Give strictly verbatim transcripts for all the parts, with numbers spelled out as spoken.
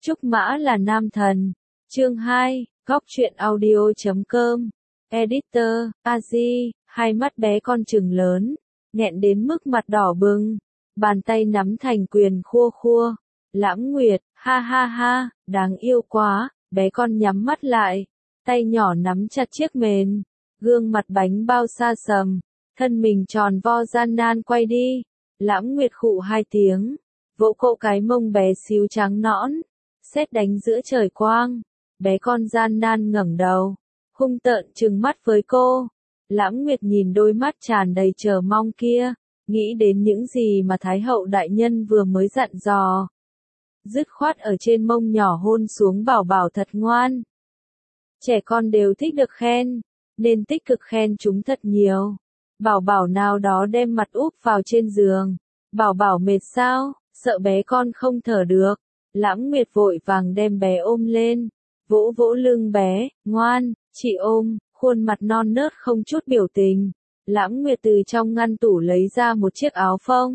Trúc Mã là nam thần. Chương hai, góc truyện audio.com. Editor, Aji, hai mắt bé con trừng lớn, nghẹn đến mức mặt đỏ bừng, bàn tay nắm thành quyền khua khua. Lãng Nguyệt, ha ha ha, đáng yêu quá, bé con nhắm mắt lại, tay nhỏ nắm chặt chiếc mền, gương mặt bánh bao xa sầm, thân mình tròn vo gian nan quay đi. Lãng Nguyệt khụ hai tiếng, vỗ cậu cái mông bé xíu trắng nõn, sét đánh giữa trời quang, bé con gian nan ngẩng đầu, hung tợn trừng mắt với cô. Lãng Nguyệt nhìn đôi mắt tràn đầy chờ mong kia, nghĩ đến những gì mà Thái hậu đại nhân vừa mới dặn dò. Dứt khoát ở trên mông nhỏ hôn xuống bảo bảo thật ngoan. Trẻ con đều thích được khen, nên tích cực khen chúng thật nhiều. Bảo bảo nào đó đem mặt úp vào trên giường. Bảo bảo mệt sao, sợ bé con không thở được. Lãng Nguyệt vội vàng đem bé ôm lên, vỗ vỗ lưng bé, ngoan, chị ôm, khuôn mặt non nớt không chút biểu tình. Lãng Nguyệt từ trong ngăn tủ lấy ra một chiếc áo phông.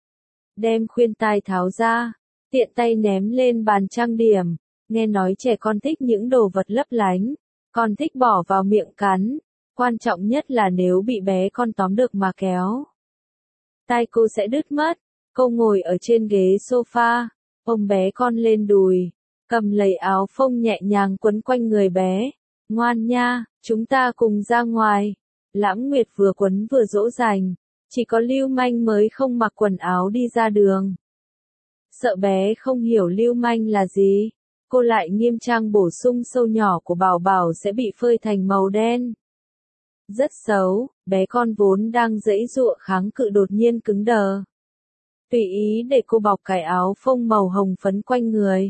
Đem khuyên tai tháo ra, tiện tay ném lên bàn trang điểm. Nghe nói trẻ con thích những đồ vật lấp lánh, con thích bỏ vào miệng cắn. Quan trọng nhất là nếu bị bé con tóm được mà kéo, tai cô sẽ đứt mất. Cô ngồi ở trên ghế sofa, ôm bé con lên đùi, cầm lấy áo phông nhẹ nhàng quấn quanh người bé. Ngoan nha, chúng ta cùng ra ngoài. Lãng Nguyệt vừa quấn vừa dỗ dành, chỉ có lưu manh mới không mặc quần áo đi ra đường. Sợ bé không hiểu lưu manh là gì, cô lại nghiêm trang bổ sung sâu nhỏ của bảo bảo sẽ bị phơi thành màu đen. Rất xấu, bé con vốn đang giãy giụa kháng cự đột nhiên cứng đờ. Tùy ý để cô bọc cái áo phông màu hồng phấn quanh người.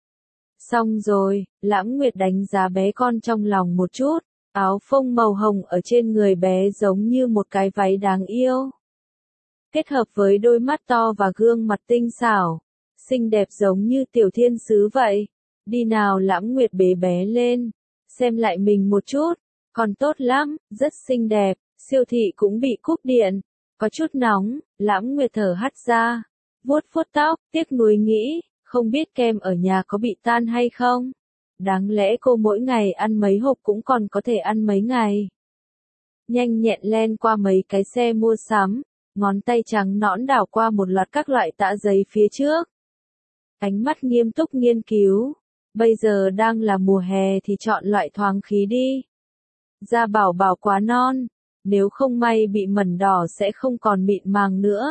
Xong rồi, Lãng Nguyệt đánh giá bé con trong lòng một chút, áo phông màu hồng ở trên người bé giống như một cái váy đáng yêu. Kết hợp với đôi mắt to và gương mặt tinh xảo, xinh đẹp giống như tiểu thiên sứ vậy. Đi nào, Lãng Nguyệt bế bé lên, xem lại mình một chút, còn tốt lắm, rất xinh đẹp. Siêu thị cũng bị cúp điện, có chút nóng. Lãng Nguyệt thở hắt ra, vuốt vuốt tóc, tiếc nuối nghĩ, không biết kem ở nhà có bị tan hay không. Đáng lẽ cô mỗi ngày ăn mấy hộp cũng còn có thể ăn mấy ngày. Nhanh nhẹn len qua mấy cái xe mua sắm, ngón tay trắng nõn đảo qua một loạt các loại tã giấy phía trước. Ánh mắt nghiêm túc nghiên cứu, bây giờ đang là mùa hè thì chọn loại thoáng khí đi. Da bảo bảo quá non, nếu không may bị mẩn đỏ sẽ không còn mịn màng nữa.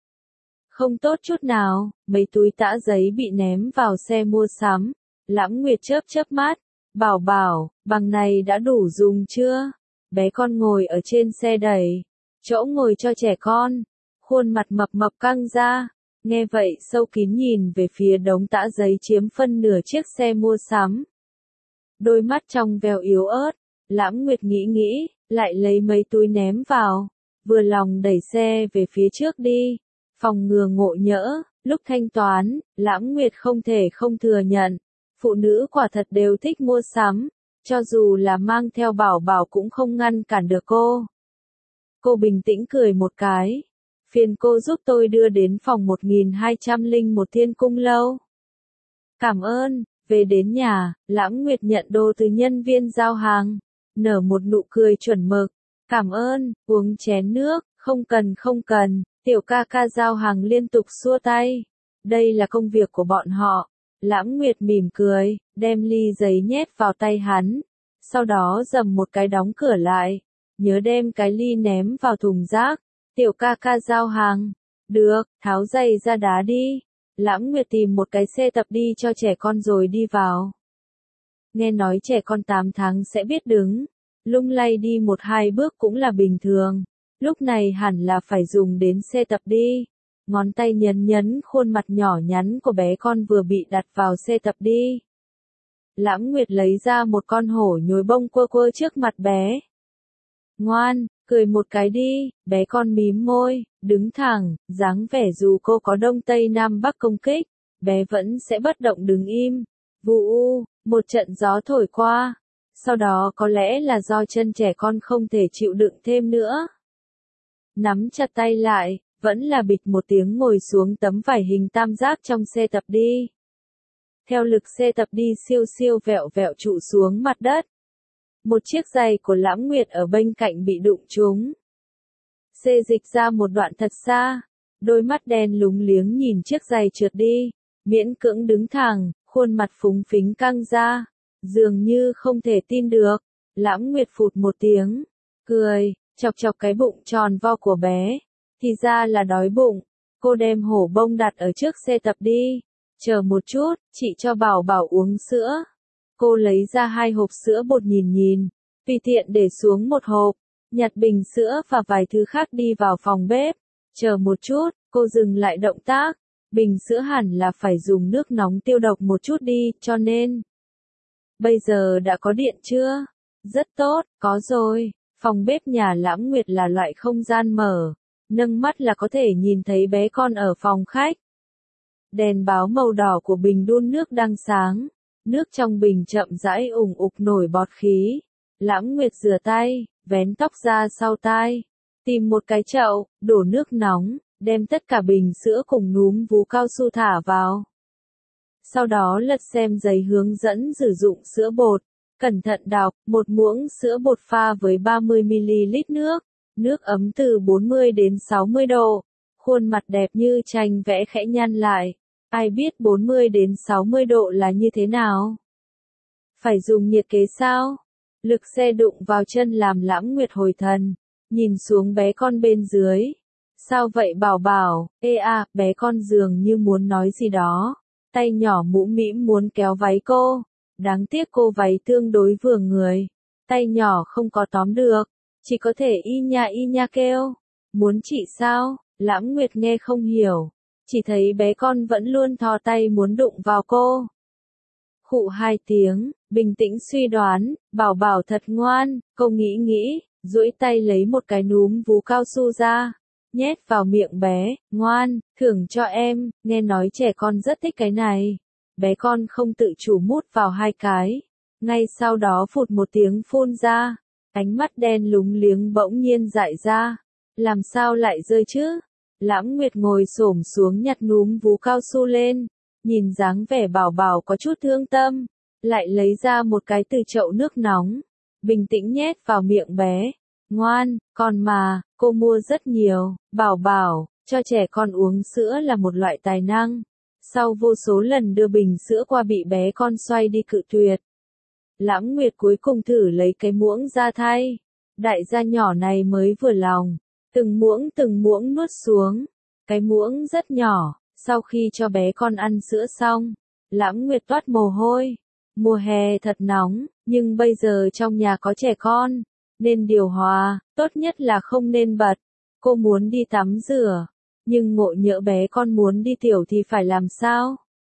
Không tốt chút nào. Mấy túi tã giấy bị ném vào xe mua sắm. Lãng Nguyệt chớp chớp mắt, bảo bảo, bằng này đã đủ dùng chưa? Bé con ngồi ở trên xe đẩy, chỗ ngồi cho trẻ con, khuôn mặt mập mập căng ra. Nghe vậy sâu kín nhìn về phía đống tã giấy chiếm phân nửa chiếc xe mua sắm. Đôi mắt trong veo yếu ớt. Lãng Nguyệt nghĩ nghĩ, lại lấy mấy túi ném vào, vừa lòng đẩy xe về phía trước đi. Phòng ngừa ngộ nhỡ, lúc thanh toán, Lãng Nguyệt không thể không thừa nhận, phụ nữ quả thật đều thích mua sắm, cho dù là mang theo bảo bảo cũng không ngăn cản được cô. Cô bình tĩnh cười một cái, phiền cô giúp tôi đưa đến phòng một nghìn hai trăm lẻ một Thiên Cung Lâu. Cảm ơn. Về đến nhà, Lãng Nguyệt nhận đồ từ nhân viên giao hàng, nở một nụ cười chuẩn mực. Cảm ơn, uống chén nước. Không cần không cần. Tiểu ca ca giao hàng liên tục xua tay. Đây là công việc của bọn họ. Lãng Nguyệt mỉm cười, đem ly giấy nhét vào tay hắn. Sau đó dầm một cái đóng cửa lại. Nhớ đem cái ly ném vào thùng rác. Tiểu ca ca giao hàng. Được, tháo giày ra đá đi. Lãng Nguyệt tìm một cái xe tập đi cho trẻ con rồi đi vào. Nghe nói trẻ con tám tháng sẽ biết đứng, lung lay đi một hai bước cũng là bình thường. Lúc này hẳn là phải dùng đến xe tập đi. Ngón tay nhấn nhấn khuôn mặt nhỏ nhắn của bé con vừa bị đặt vào xe tập đi. Lãng Nguyệt lấy ra một con hổ nhồi bông quơ quơ trước mặt bé. Ngoan, cười một cái đi. Bé con mím môi, đứng thẳng, dáng vẻ dù cô có đông tây nam bắc công kích, bé vẫn sẽ bất động đứng im. Vù u, một trận gió thổi qua. Sau đó có lẽ là do chân trẻ con không thể chịu đựng thêm nữa. Nắm chặt tay lại, vẫn là bịch một tiếng ngồi xuống tấm vải hình tam giác trong xe tập đi. theo lực xe tập đi siêu siêu vẹo vẹo trụ xuống mặt đất. Một chiếc giày của Lãm Nguyệt ở bên cạnh bị đụng trúng. Xê dịch ra một đoạn thật xa, đôi mắt đen lúng liếng nhìn chiếc giày trượt đi, miễn cưỡng đứng thẳng, khuôn mặt phúng phính căng ra, dường như không thể tin được. Lãm Nguyệt phụt một tiếng, cười, chọc chọc cái bụng tròn vo của bé, thì ra là đói bụng. Cô đem hổ bông đặt ở trước xe tập đi, chờ một chút, chị cho Bảo Bảo uống sữa. Cô lấy ra hai hộp sữa bột nhìn nhìn, tùy tiện để xuống một hộp, nhặt bình sữa và vài thứ khác đi vào phòng bếp. Chờ một chút, cô dừng lại động tác, bình sữa hẳn là phải dùng nước nóng tiêu độc một chút đi, cho nên. Bây giờ đã có điện chưa? Rất tốt, có rồi. Phòng bếp nhà Lãm Nguyệt là loại không gian mở, nâng mắt là có thể nhìn thấy bé con ở phòng khách. Đèn báo màu đỏ của bình đun nước đang sáng, nước trong bình chậm rãi ủng ục nổi bọt khí. Lãm Nguyệt rửa tay, vén tóc ra sau tai, tìm một cái chậu, đổ nước nóng, đem tất cả bình sữa cùng núm vú cao su thả vào. Sau đó lật xem giấy hướng dẫn sử dụng sữa bột, cẩn thận đọc, một muỗng sữa bột pha với ba mươi mi-li-lít nước, nước ấm từ bốn mươi đến sáu mươi độ. Khuôn mặt đẹp như tranh vẽ khẽ nhăn lại, ai biết bốn mươi đến sáu mươi độ là như thế nào? Phải dùng nhiệt kế sao? Lực xe đụng vào chân làm Lãm Nguyệt hồi thần, nhìn xuống bé con bên dưới. Sao vậy Bảo Bảo? Ê à, bé con dường như muốn nói gì đó. Tay nhỏ mũ mĩm muốn kéo váy cô. Đáng tiếc cô váy tương đối vừa người. Tay nhỏ không có tóm được, chỉ có thể y nha y nha kêu. Muốn chị sao? Lãm Nguyệt nghe không hiểu, chỉ thấy bé con vẫn luôn thò tay muốn đụng vào cô. Khụ hai tiếng, bình tĩnh suy đoán, Bảo Bảo thật ngoan, cô nghĩ nghĩ, duỗi tay lấy một cái núm vú cao su ra, nhét vào miệng bé, ngoan, thưởng cho em, nghe nói trẻ con rất thích cái này. Bé con không tự chủ mút vào hai cái, ngay sau đó phụt một tiếng phun ra, ánh mắt đen lúng liếng bỗng nhiên dại ra. Làm sao lại rơi chứ? Lãm Nguyệt ngồi xổm xuống nhặt núm vú cao su lên, nhìn dáng vẻ Bảo Bảo có chút thương tâm, lại lấy ra một cái từ chậu nước nóng, bình tĩnh nhét vào miệng bé. Ngoan, con mà, cô mua rất nhiều. Bảo Bảo, cho trẻ con uống sữa là một loại tài năng. Sau vô số lần đưa bình sữa qua bị bé con xoay đi cự tuyệt. Lãm Nguyệt cuối cùng thử lấy cái muỗng ra thay. Đại gia nhỏ này mới vừa lòng. Từng muỗng từng muỗng nuốt xuống. Cái muỗng rất nhỏ, sau khi cho bé con ăn sữa xong, Lãm Nguyệt toát mồ hôi. Mùa hè thật nóng, nhưng bây giờ trong nhà có trẻ con, nên điều hòa, tốt nhất là không nên bật. Cô muốn đi tắm rửa, nhưng ngộ nhỡ bé con muốn đi tiểu thì phải làm sao?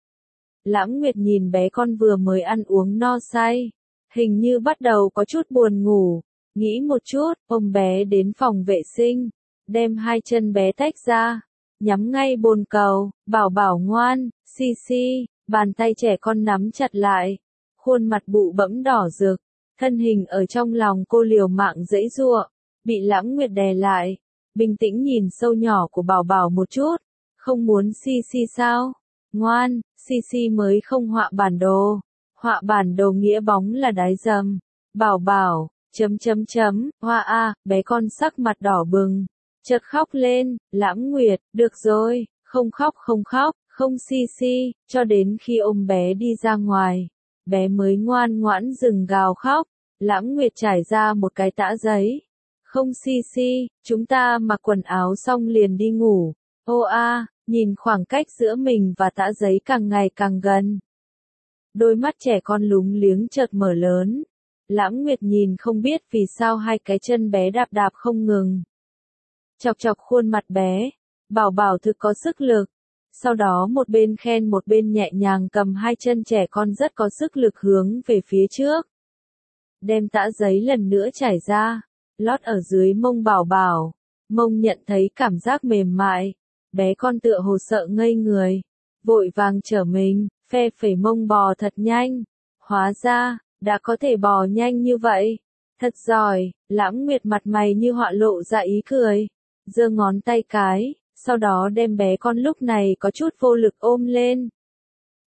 Lãm Nguyệt nhìn bé con vừa mới ăn uống no say, hình như bắt đầu có chút buồn ngủ, nghĩ một chút, ôm bé đến phòng vệ sinh, đem hai chân bé tách ra, nhắm ngay bồn cầu. Bảo Bảo ngoan, xi xi, bàn tay trẻ con nắm chặt lại, khuôn mặt bụ bẫm đỏ rực, thân hình ở trong lòng cô liều mạng giãy giụa, bị Lãm Nguyệt đè lại, bình tĩnh nhìn sâu nhỏ của Bảo Bảo một chút, không muốn xi xi sao? Ngoan, xi xi mới không họa bản đồ, họa bản đồ nghĩa bóng là đái dầm. Bảo Bảo, chấm chấm chấm, hoa a, bé con sắc mặt đỏ bừng, chợt khóc lên. Lãm Nguyệt, được rồi, không khóc không khóc, không xi xi, cho đến khi ôm bé đi ra ngoài, bé mới ngoan ngoãn dừng gào khóc. Lãm Nguyệt trải ra một cái tã giấy. Không xi xi, chúng ta mặc quần áo xong liền đi ngủ. Ô a, nhìn khoảng cách giữa mình và tã giấy càng ngày càng gần. Đôi mắt trẻ con lúng liếng chợt mở lớn. Lãm Nguyệt nhìn không biết vì sao hai cái chân bé đạp đạp không ngừng. Chọc chọc khuôn mặt bé, Bảo Bảo thực có sức lực. Sau đó một bên khen một bên nhẹ nhàng cầm hai chân trẻ con rất có sức lực hướng về phía trước. Đem tã giấy lần nữa trải ra, lót ở dưới mông Bảo Bảo. Mông nhận thấy cảm giác mềm mại, bé con tựa hồ sợ ngây người, vội vàng trở mình, phe phẩy mông bò thật nhanh. Hóa ra, đã có thể bò nhanh như vậy. Thật giỏi. Lãm Nguyệt mặt mày như họa lộ ra ý cười, giơ ngón tay cái, sau đó đem bé con lúc này có chút vô lực ôm lên.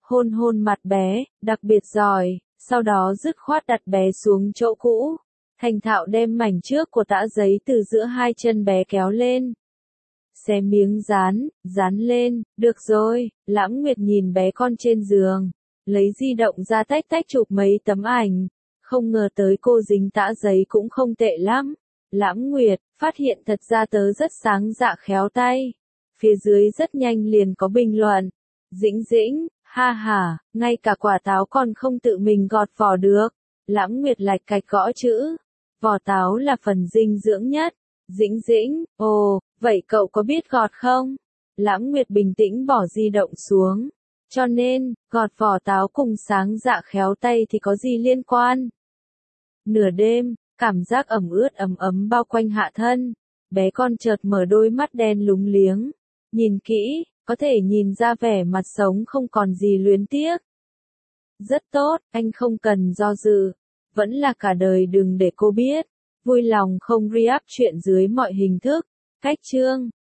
hôn hôn mặt bé, đặc biệt giỏi, sau đó dứt khoát đặt bé xuống chỗ cũ. Thành thạo đem mảnh trước của tã giấy từ giữa hai chân bé kéo lên. Xé miếng dán, dán lên, được rồi, Lãng Nguyệt nhìn bé con trên giường, lấy di động ra tách tách chụp mấy tấm ảnh. Không ngờ tới cô dính tã giấy cũng không tệ lắm. Lãng Nguyệt, phát hiện thật ra tớ rất sáng dạ khéo tay. Phía dưới rất nhanh liền có bình luận. Dĩnh dĩnh, ha ha, ngay cả quả táo còn không tự mình gọt vỏ được. Lãng Nguyệt lạch cạch gõ chữ. Vỏ táo là phần dinh dưỡng nhất. Dĩnh dĩnh, ồ, vậy cậu có biết gọt không? Lãng Nguyệt bình tĩnh bỏ di động xuống. Cho nên, gọt vỏ táo cùng sáng dạ khéo tay thì có gì liên quan? Nửa đêm, cảm giác ẩm ướt ấm ấm bao quanh hạ thân. Bé con chợt mở đôi mắt đen lúng liếng. Nhìn kỹ, có thể nhìn ra vẻ mặt sống không còn gì luyến tiếc. Rất tốt, anh không cần do dự. Vẫn là cả đời đừng để cô biết. Vui lòng không re-up chuyện dưới mọi hình thức. Cách chương